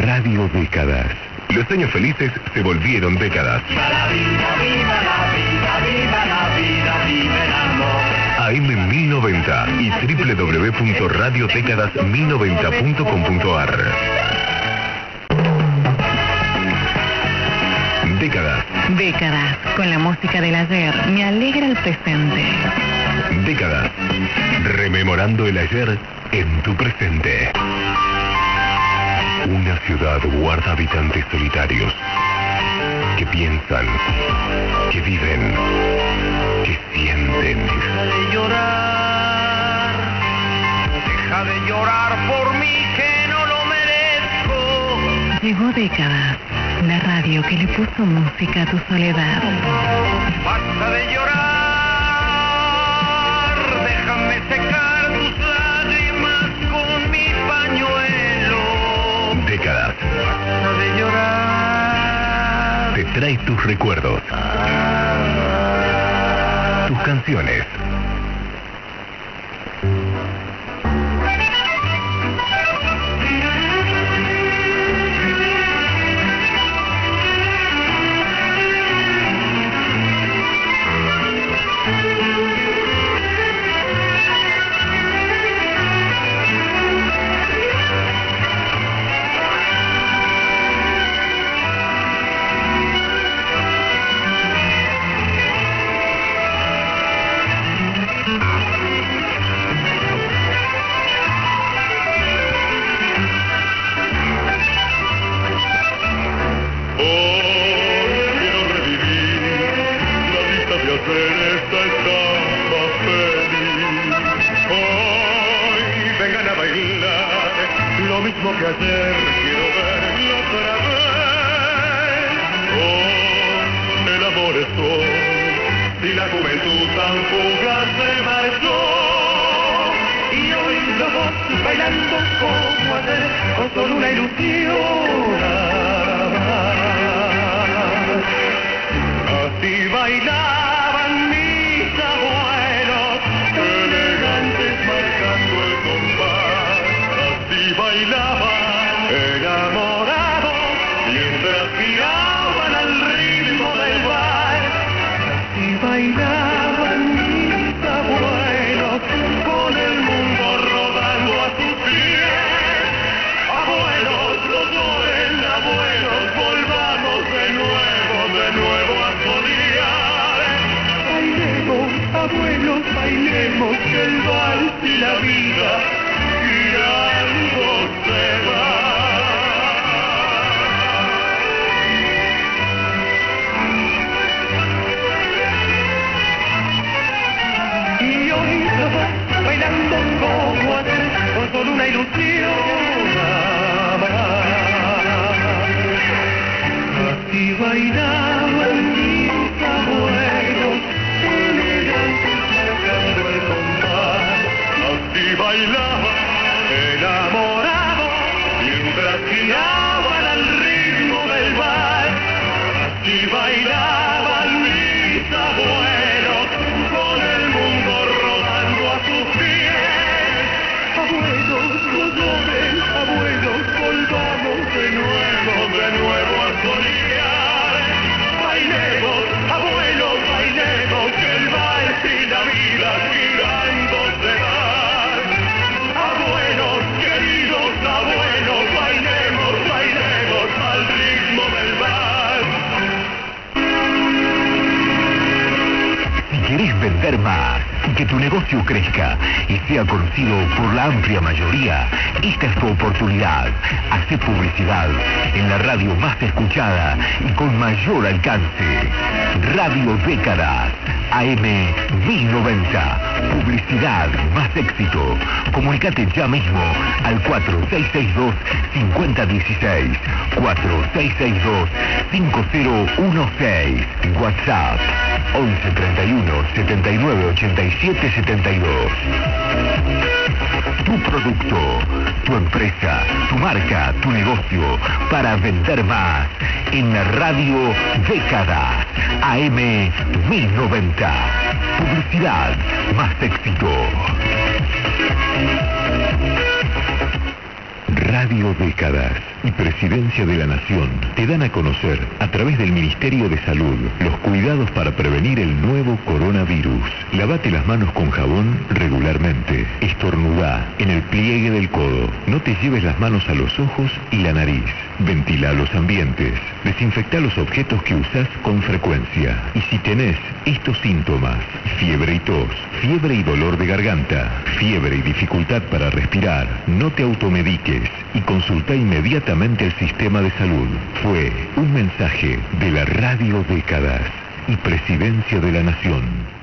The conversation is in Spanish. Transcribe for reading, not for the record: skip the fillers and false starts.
Radio Décadas. Los años felices se volvieron décadas. Viva la vida, viva la vida, viva la vida, viva el amor. AM 1090 y www.radiodecadasmi90.com.ar. Décadas. Décadas, con la música del ayer, me alegra el presente. Décadas. Rememorando el ayer en tu presente. Una ciudad guarda habitantes solitarios que piensan, que viven, que sienten. Deja de llorar por mí que no lo merezco. Llegó Décadas, la radio que le puso música a tu soledad. Basta de llorar, déjame secar tus lágrimas con mi pañuelo. Décadas. Basta de llorar. Te trae tus recuerdos, tus canciones. Que ayer quiero verlo otra vez. Oh, el amor es todo, y la juventud tan fugaz se marchó. Y hoy los dos bailando como ayer, con solo una ilusión. Así bailaban mis abuelos, elegantes marcando el compás. Así bailaban enamorados mientras giraban al ritmo del bar. Así bailaban mis abuelos con el mundo rodando a sus pies. Abuelos, no lloren, abuelos, volvamos de nuevo a soñar. Bailemos, abuelos, bailemos, que el vals y la vida girando se va. Y hoy los dos bailando como ayer, con solo una ilusión. Así bailaban mis abuelos, elegantes marcando el compás. Así bailaban enamorados mientras giraban al ritmo del bar. Así bailaban mis abuelos con el mundo rodando a sus pies. Abuelos, no lloren, abuelos, volvamos de nuevo a soñar. Bailemos, abuelos, bailemos, que el vals y la vida girando se van. Abuelos, queridos abuelos, bailemos, bailemos al ritmo del vals. Si querés vender más y que tu negocio crezca y sea conocido por la amplia mayoría, esta es tu oportunidad. Hacé publicidad en la radio más escuchada y con mayor alcance. Radio Décadas, AM 1090. Publicidad más éxito. Comunicate ya mismo al 4662-5016, 4662-5016. WhatsApp 1131-798772. Tu producto, tu empresa, tu marca, tu negocio, para vender más en la Radio Décadas, AM 1090. Publicidad más éxito. Radio Décadas. y Presidencia de la Nación te dan a conocer, a través del Ministerio de Salud, los cuidados para prevenir el nuevo coronavirus. Lavate las manos con jabón regularmente. Estornudá en el pliegue del codo. No te lleves las manos a los ojos y la nariz. Ventila los ambientes. Desinfectá los objetos que usás con frecuencia. Y si tenés estos síntomas, fiebre y tos, fiebre y dolor de garganta, fiebre y dificultad para respirar, no te automediques y consulta inmediatamente el sistema de salud. Fue un mensaje de la Radio Décadas y Presidencia de la Nación.